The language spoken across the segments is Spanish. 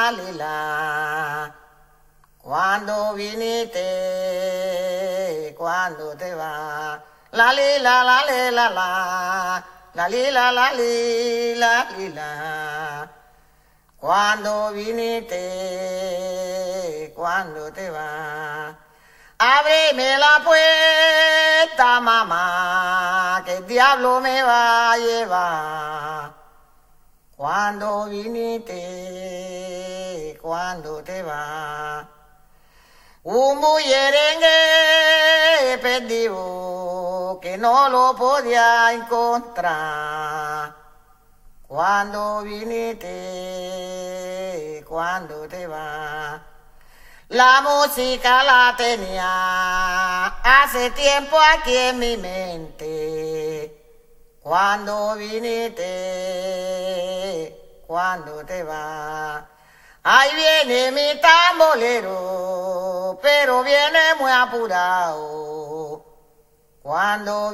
lila. Cuando viniste, cuando te vas. La lila, la lila, la lila, la lila, lila. Cuando viniste, cuando te vas. Ábreme la puerta, mamá, que el diablo me va a llevar. Cuando viniste, cuando te vas. Un bullerengue perdido que no lo podía encontrar. Cuando viniste, cuando te vas. La música la tenía hace tiempo aquí en mi mente. Cuando viniste, cuando te vas. Ahí viene mi tambolero, pero viene muy apurado. Cuando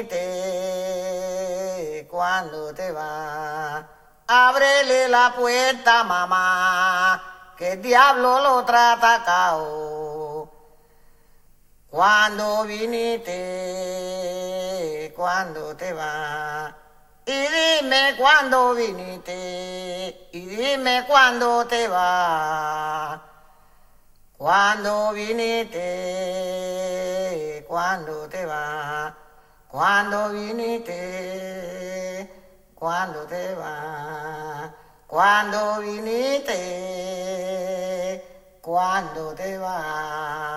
viniste, cuando te vas. Ábrele la puerta, mamá, que el diablo lo trata cao. Cuando viniste, cuando te vas. Y dime cuándo viniste, y dime cuándo te vas. Cuando viniste, cuándo te vas. Cuando viniste, cuándo te vas. Cuando viniste, cuándo te vas.